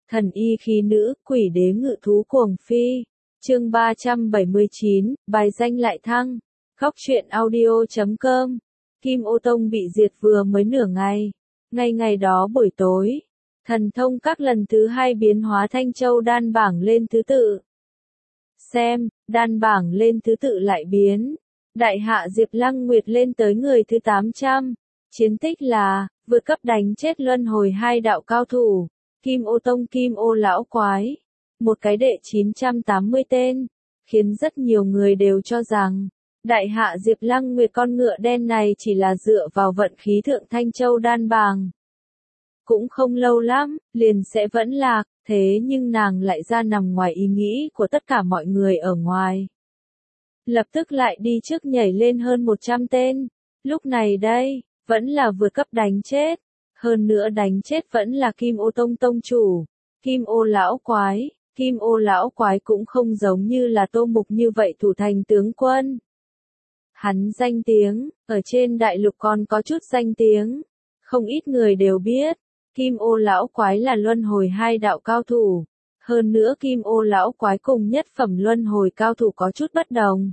Thần y khí nữ, quỷ đế ngự thú cuồng phi. Chương 379, bài danh lại thăng. Góc truyện audio.com. Kim Ô Tông bị diệt vừa mới nửa ngày. Ngay ngày đó buổi tối, thần thông các lần thứ 2 biến hóa Thanh Châu đan bảng lên thứ tự. Xem, đan bảng lên thứ tự lại biến. Đại hạ Diệp Lăng Nguyệt lên tới người thứ 800. Chiến tích là, vượt cấp đánh chết luân hồi 2 đạo cao thủ. Kim Ô Tông Kim Ô Lão Quái. Một cái đệ 980 tên. Khiến rất nhiều người đều cho rằng, đại hạ Diệp Lăng Nguyệt con ngựa đen này chỉ là dựa vào vận khí thượng Thanh Châu đan bàng. Cũng không lâu lắm, liền sẽ vẫn lạc, thế nhưng nàng lại ra nằm ngoài ý nghĩ của tất cả mọi người ở ngoài. Lập tức lại đi trước nhảy lên hơn 100 tên. Lúc này đây, vẫn là vượt cấp đánh chết. Hơn nữa đánh chết vẫn là Kim Ô Tông tông chủ, Kim Ô Lão Quái. Kim Ô Lão Quái cũng không giống như là Tô Mục như vậy thủ thành tướng quân. Hắn danh tiếng, ở trên đại lục còn có chút danh tiếng. Không ít người đều biết, Kim Ô Lão Quái là luân hồi 2 đạo cao thủ. Hơn nữa Kim Ô Lão Quái cùng nhất phẩm luân hồi cao thủ có chút bất đồng.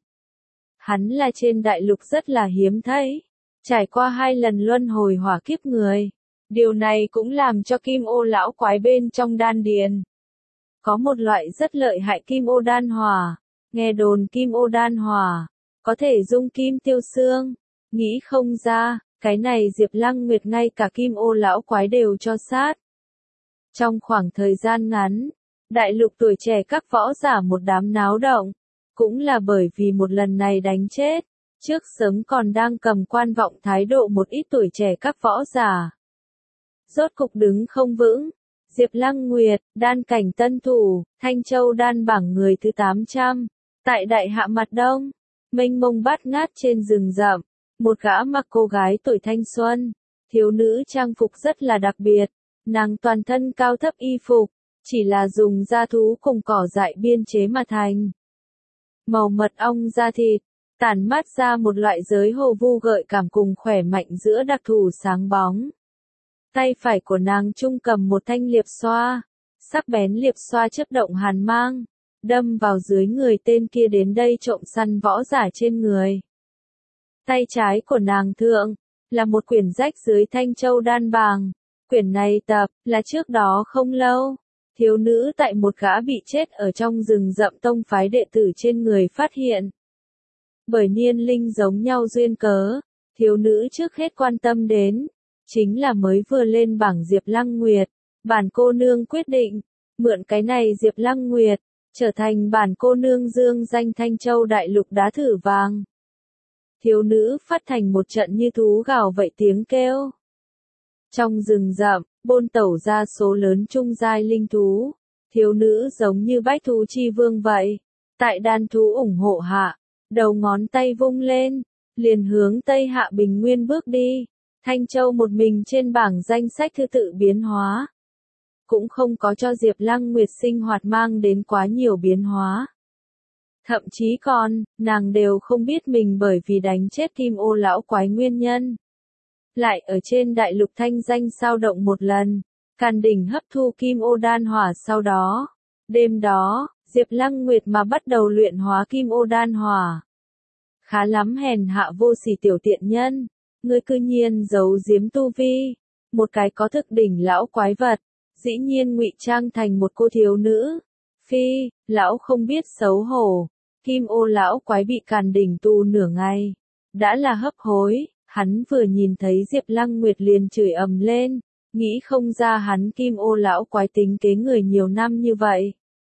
Hắn là trên đại lục rất là hiếm thấy, trải qua 2 lần luân hồi hỏa kiếp người. Điều này cũng làm cho Kim Ô Lão Quái bên trong đan điền có một loại rất lợi hại Kim Ô đan hỏa. Nghe đồn Kim Ô đan hỏa có thể dung kim tiêu xương. Nghĩ không ra, cái này Diệp Lăng Nguyệt ngay cả Kim Ô Lão Quái đều cho sát. Trong khoảng thời gian ngắn, đại lục tuổi trẻ các võ giả một đám náo động. Cũng là bởi vì một lần này đánh chết, trước sớm còn đang cầm quan vọng thái độ một ít tuổi trẻ các võ giả. Rốt cục đứng không vững. Diệp Lăng Nguyệt, đan cảnh tân thủ, Thanh Châu đan bảng người thứ 800. Tại đại hạ mặt đông, mênh mông bát ngát trên rừng rậm, một gã mặc cô gái tuổi thanh xuân, thiếu nữ trang phục rất là đặc biệt. Nàng toàn thân cao thấp y phục, chỉ là dùng da thú cùng cỏ dại biên chế mà thành. Màu mật ong da thịt, tản mát ra một loại giới hồ vu gợi cảm cùng khỏe mạnh giữa đặc thù sáng bóng. Tay phải của nàng trung cầm một thanh liệp xoa, sắc bén liệp xoa chớp động hàn mang, đâm vào dưới người tên kia đến đây trộm săn võ giả trên người. Tay trái của nàng thượng, là một quyển rách dưới Thanh Châu đan bàng. Quyển này tập, là trước đó không lâu, thiếu nữ tại một gã bị chết ở trong rừng rậm tông phái đệ tử trên người phát hiện. Bởi niên linh giống nhau duyên cớ, thiếu nữ trước hết quan tâm đến, chính là mới vừa lên bảng Diệp Lăng Nguyệt. Bản cô nương quyết định, mượn cái này Diệp Lăng Nguyệt, trở thành bản cô nương dương danh Thanh Châu đại lục đá thử vàng. Thiếu nữ phát thành một trận như thú gào vậy tiếng kêu. Trong rừng rậm, bôn tẩu ra số lớn trung giai linh thú. Thiếu nữ giống như bách thú chi vương vậy. Tại đàn thú ủng hộ hạ, đầu ngón tay vung lên, liền hướng Tây Hạ Bình Nguyên bước đi. Thanh Châu một mình trên bảng danh sách thứ tự biến hóa. Cũng không có cho Diệp Lăng Nguyệt sinh hoạt mang đến quá nhiều biến hóa. Thậm chí còn, nàng đều không biết mình bởi vì đánh chết Kim Ô Lão Quái nguyên nhân. Lại ở trên đại lục thanh danh sao động một lần, Càn Đỉnh hấp thu Kim Ô đan hỏa sau đó. Đêm đó, Diệp Lăng Nguyệt mà bắt đầu luyện hóa Kim Ô đan hỏa. Khá lắm hèn hạ vô sỉ tiểu tiện nhân, ngươi cư nhiên giấu giếm tu vi, một cái có thực đỉnh lão quái vật, dĩ nhiên ngụy trang thành một cô thiếu nữ. Phi, lão không biết xấu hổ. Kim Ô Lão Quái bị Càn Đỉnh tù nửa ngày, đã là hấp hối. Hắn vừa nhìn thấy Diệp Lăng Nguyệt liền chửi ầm lên, nghĩ không ra hắn Kim Ô Lão Quái tính kế người nhiều năm như vậy.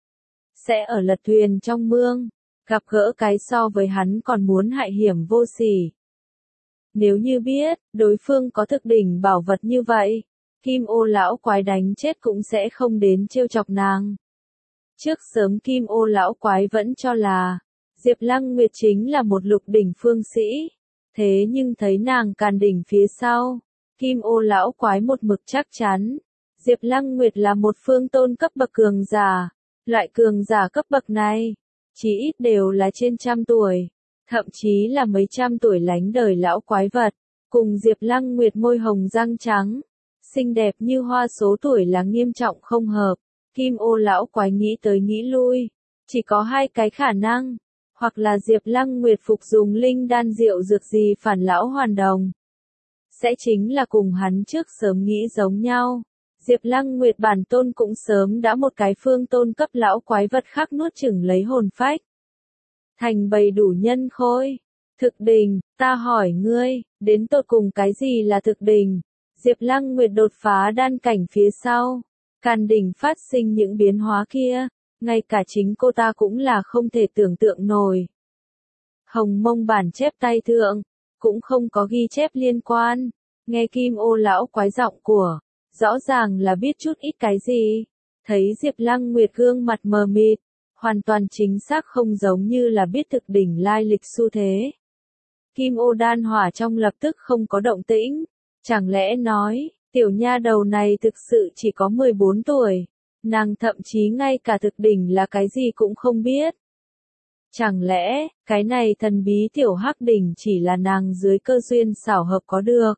Sẽ ở lật thuyền trong mương, gặp gỡ cái so với hắn còn muốn hại hiểm vô sỉ. Nếu như biết, đối phương có thực đỉnh bảo vật như vậy, Kim Ô Lão Quái đánh chết cũng sẽ không đến trêu chọc nàng. Trước sớm Kim Ô Lão Quái vẫn cho là, Diệp Lăng Nguyệt chính là một lục đỉnh phương sĩ. Thế nhưng thấy nàng Càn Đỉnh phía sau, Kim Ô Lão Quái một mực chắc chắn, Diệp Lăng Nguyệt là một phương tôn cấp bậc cường giả. Loại cường giả cấp bậc này, chí ít đều là trên 100 tuổi, thậm chí là mấy trăm tuổi lánh đời lão quái vật, cùng Diệp Lăng Nguyệt môi hồng răng trắng, xinh đẹp như hoa số tuổi là nghiêm trọng không hợp. Kim Ô lão quái nghĩ tới nghĩ lui, chỉ có hai cái khả năng, hoặc là Diệp Lăng Nguyệt phục dùng linh đan rượu dược gì phản lão hoàn đồng. Sẽ chính là cùng hắn trước sớm nghĩ giống nhau. Diệp Lăng Nguyệt bản tôn cũng sớm đã một cái phương tôn cấp lão quái vật khác nuốt chửng lấy hồn phách. Thành bầy đủ nhân khôi. Thực đình, ta hỏi ngươi, đến tột cùng cái gì là thực đình? Diệp Lăng Nguyệt đột phá đan cảnh phía sau. Càn đỉnh phát sinh những biến hóa kia, ngay cả chính cô ta cũng là không thể tưởng tượng nổi. Hồng Mông bản chép tay thượng, cũng không có ghi chép liên quan. Nghe Kim Ô lão quái giọng của, rõ ràng là biết chút ít cái gì. Thấy Diệp Lăng Nguyệt gương mặt mờ mịt, hoàn toàn chính xác không giống như là biết thực đỉnh lai lịch xu thế. Kim Ô đan hỏa trong lập tức không có động tĩnh, chẳng lẽ nói, tiểu nha đầu này thực sự chỉ có 14 tuổi, nàng thậm chí ngay cả thực đỉnh là cái gì cũng không biết. Chẳng lẽ, cái này thần bí tiểu hắc đỉnh chỉ là nàng dưới cơ duyên xảo hợp có được.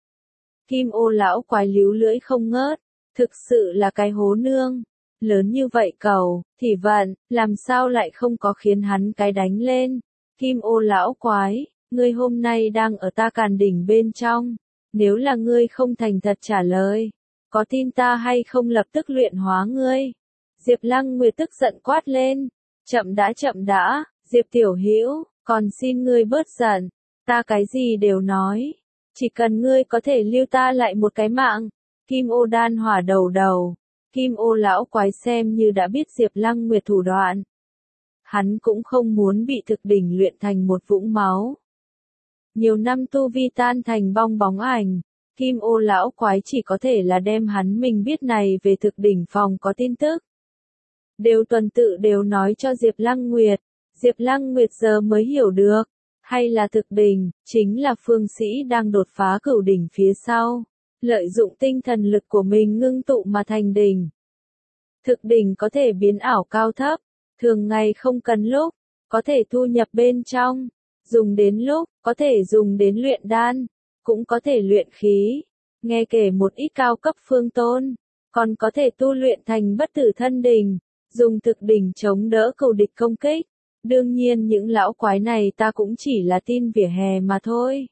Kim Ô lão quái líu lưỡi không ngớt, thực sự là cái hố nương. Lớn như vậy cầu, thì vận, làm sao lại không có khiến hắn cái đánh lên. Kim Ô lão quái, ngươi hôm nay đang ở ta Càn đỉnh bên trong. Nếu là ngươi không thành thật trả lời, có tin ta hay không lập tức luyện hóa ngươi? Diệp Lăng Nguyệt tức giận quát lên. Chậm đã, Diệp tiểu hữu, còn xin ngươi bớt giận, ta cái gì đều nói. Chỉ cần ngươi có thể lưu ta lại một cái mạng. Kim Ô đan hỏa đầu. Kim Ô lão quái xem như đã biết Diệp Lăng Nguyệt thủ đoạn. Hắn cũng không muốn bị thực đỉnh luyện thành một vũng máu. Nhiều năm tu vi tan thành bong bóng ảnh, Kim Ô lão quái chỉ có thể là đem hắn mình biết này về thực đỉnh phòng có tin tức. Đều tuần tự đều nói cho Diệp Lăng Nguyệt. Diệp Lăng Nguyệt giờ mới hiểu được. Hay là thực đỉnh, chính là phương sĩ đang đột phá cửu đỉnh phía sau. Lợi dụng tinh thần lực của mình ngưng tụ mà thành đỉnh. Thực đỉnh có thể biến ảo cao thấp, thường ngày không cần lúc, có thể thu nhập bên trong, dùng đến lúc, có thể dùng đến luyện đan, cũng có thể luyện khí, nghe kể một ít cao cấp phương tôn, còn có thể tu luyện thành bất tử thân đỉnh, dùng thực đỉnh chống đỡ cửu địch công kích. Đương nhiên những lão quái này ta cũng chỉ là tin vỉa hè mà thôi.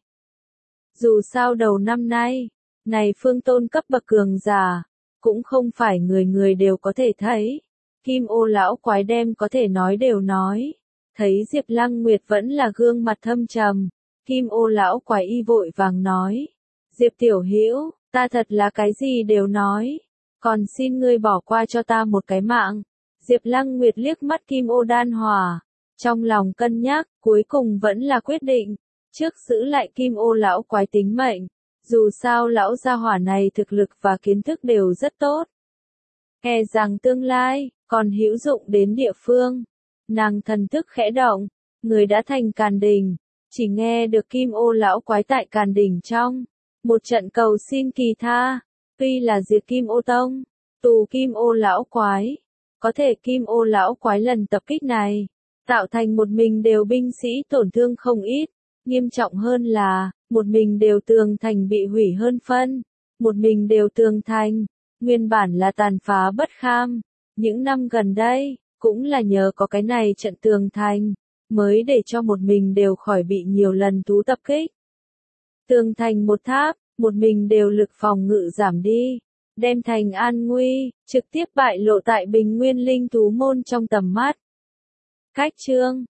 Dù sao đầu năm nay, này phương tôn cấp bậc cường giả, cũng không phải người người đều có thể thấy. Kim Ô lão quái đem có thể nói đều nói. Thấy Diệp Lăng Nguyệt vẫn là gương mặt thâm trầm, Kim Ô lão quái y vội vàng nói. Diệp tiểu hữu, ta thật là cái gì đều nói. Còn xin ngươi bỏ qua cho ta một cái mạng. Diệp Lăng Nguyệt liếc mắt Kim Ô đan hỏa. Trong lòng cân nhắc, cuối cùng vẫn là quyết định. Trước giữ lại Kim Ô lão quái tính mệnh. Dù sao lão gia hỏa này thực lực và kiến thức đều rất tốt. E rằng tương lai, còn hữu dụng đến địa phương. Nàng thần thức khẽ động, người đã thành Càn đỉnh. Chỉ nghe được Kim Ô lão quái tại Càn đỉnh trong. Một trận cầu xin kỳ tha. Tuy là diệt Kim Ô tông, tù Kim Ô lão quái. Có thể Kim Ô lão quái lần tập kích này, tạo thành một mình đều binh sĩ tổn thương không ít. Nghiêm trọng hơn là, một mình đều tường thành bị hủy hơn phân. Một mình đều tường thành, nguyên bản là tàn phá bất kham. Những năm gần đây, cũng là nhờ có cái này trận tường thành, mới để cho một mình đều khỏi bị nhiều lần thú tập kích. Tường thành một tháp, một mình đều lực phòng ngự giảm đi, đem thành an nguy, trực tiếp bại lộ tại Bình Nguyên Linh thú môn trong tầm mắt. Cách chương